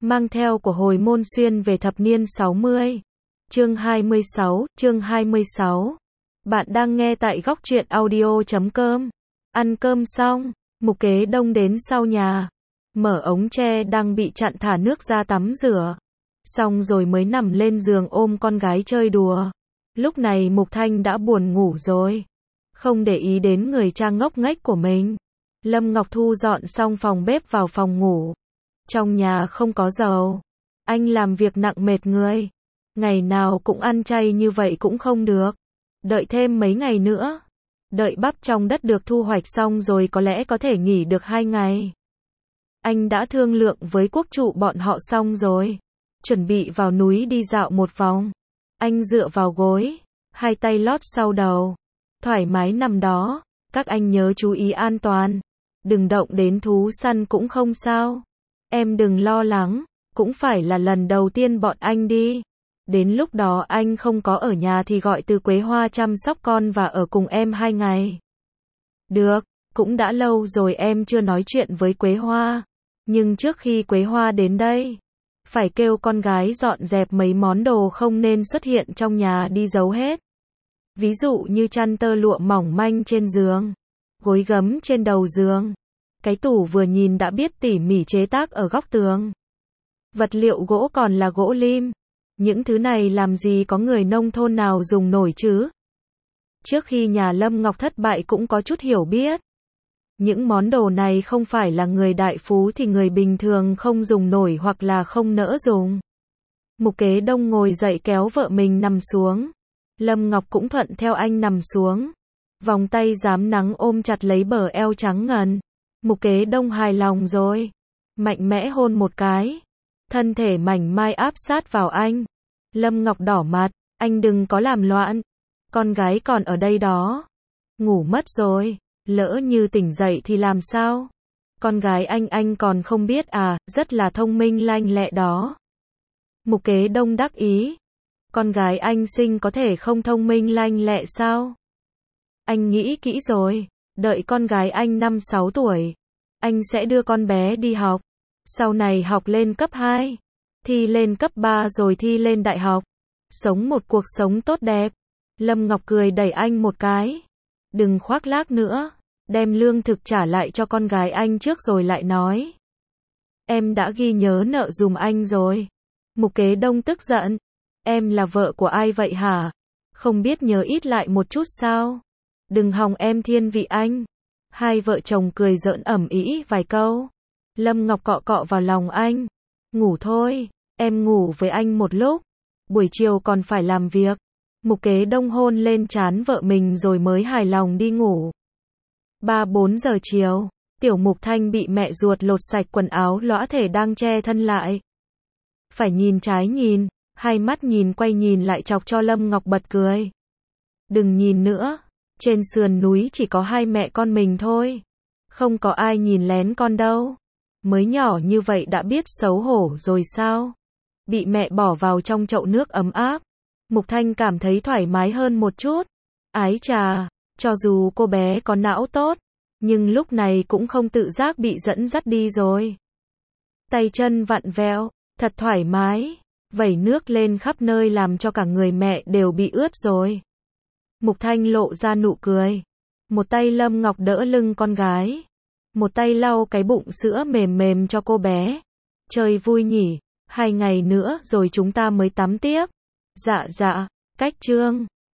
mang theo của hồi môn xuyên về thập niên 60. Chương 26. Bạn đang nghe tại góc truyện audio.com. Ăn cơm xong, Mục Kế Đông đến sau nhà, mở ống tre đang bị chặn thả nước ra tắm rửa. Xong rồi mới nằm lên giường ôm con gái chơi đùa. Lúc này Mục Thanh đã buồn ngủ rồi, không để ý đến người cha ngốc nghếch của mình. Lâm Ngọc thu dọn xong phòng bếp vào phòng ngủ. Trong nhà không có dầu. Anh làm việc nặng mệt người. Ngày nào cũng ăn chay như vậy cũng không được. Đợi thêm mấy ngày nữa. Đợi bắp trong đất được thu hoạch xong rồi có lẽ có thể nghỉ được 2 ngày. Anh đã thương lượng với quốc trụ bọn họ xong rồi. Chuẩn bị vào núi đi dạo một vòng. Anh dựa vào gối, hai tay lót sau đầu. Thoải mái nằm đó. Các anh nhớ chú ý an toàn. Đừng động đến thú săn cũng không sao. Em đừng lo lắng, cũng phải là lần đầu tiên bọn anh đi. Đến lúc đó anh không có ở nhà thì gọi Từ Quế Hoa chăm sóc con và ở cùng em 2 ngày. Được, cũng đã lâu rồi em chưa nói chuyện với Quế Hoa. Nhưng trước khi Quế Hoa đến đây, phải kêu con gái dọn dẹp mấy món đồ không nên xuất hiện trong nhà đi giấu hết. Ví dụ như chăn tơ lụa mỏng manh trên giường, gối gấm trên đầu giường. Cái tủ vừa nhìn đã biết tỉ mỉ chế tác ở góc tường. Vật liệu gỗ còn là gỗ lim. Những thứ này làm gì có người nông thôn nào dùng nổi chứ? Trước khi nhà Lâm Ngọc thất bại cũng có chút hiểu biết. Những món đồ này không phải là người đại phú thì người bình thường không dùng nổi hoặc là không nỡ dùng. Mục Kế Đông ngồi dậy kéo vợ mình nằm xuống. Lâm Ngọc cũng thuận theo anh nằm xuống. Vòng tay rám nắng ôm chặt lấy bờ eo trắng ngần. Mục Kế Đông hài lòng rồi. Mạnh mẽ hôn một cái. Thân thể mảnh mai áp sát vào anh. Lâm Ngọc đỏ mặt. Anh đừng có làm loạn. Con gái còn ở đây đó. Ngủ mất rồi. Lỡ như tỉnh dậy thì làm sao? Con gái anh còn không biết à, rất là thông minh lanh lẹ đó. Mục Kế Đông đắc ý. Con gái anh sinh có thể không thông minh lanh lẹ sao? Anh nghĩ kỹ rồi. Đợi con gái anh 5-6 tuổi. Anh sẽ đưa con bé đi học. Sau này học lên cấp 2. Thi lên cấp 3 rồi thi lên đại học. Sống một cuộc sống tốt đẹp. Lâm Ngọc cười đẩy anh một cái. Đừng khoác lác nữa. Đem lương thực trả lại cho con gái anh trước rồi lại nói. Em đã ghi nhớ nợ giùm anh rồi. Mục Kế Đông tức giận. Em là vợ của ai vậy hả? Không biết nhớ ít lại một chút sao? Đừng hòng em thiên vị anh. Hai vợ chồng cười giỡn ầm ĩ vài câu. Lâm Ngọc cọ cọ vào lòng anh. Ngủ thôi, em ngủ với anh một lúc. Buổi chiều còn phải làm việc. Mục Kế Đông hôn lên trán vợ mình rồi mới hài lòng đi ngủ. 3-4 giờ chiều, Tiểu Mục Thanh bị mẹ ruột lột sạch quần áo lõa thể đang che thân lại. Phải nhìn trái nhìn, hai mắt nhìn quay nhìn lại chọc cho Lâm Ngọc bật cười. Đừng nhìn nữa, trên sườn núi chỉ có hai mẹ con mình thôi. Không có ai nhìn lén con đâu. Mới nhỏ như vậy đã biết xấu hổ rồi sao? Bị mẹ bỏ vào trong chậu nước ấm áp. Mục Thanh cảm thấy thoải mái hơn một chút. Ái chà, cho dù cô bé có não tốt, nhưng lúc này cũng không tự giác bị dẫn dắt đi rồi. Tay chân vặn vẹo, thật thoải mái. Vẩy nước lên khắp nơi làm cho cả người mẹ đều bị ướt rồi. Mục Thanh lộ ra nụ cười. Một tay Lâm Ngọc đỡ lưng con gái. Một tay lau cái bụng sữa mềm mềm cho cô bé. Chơi vui nhỉ, 2 ngày nữa rồi chúng ta mới tắm tiếp. Dạ, cách Trương.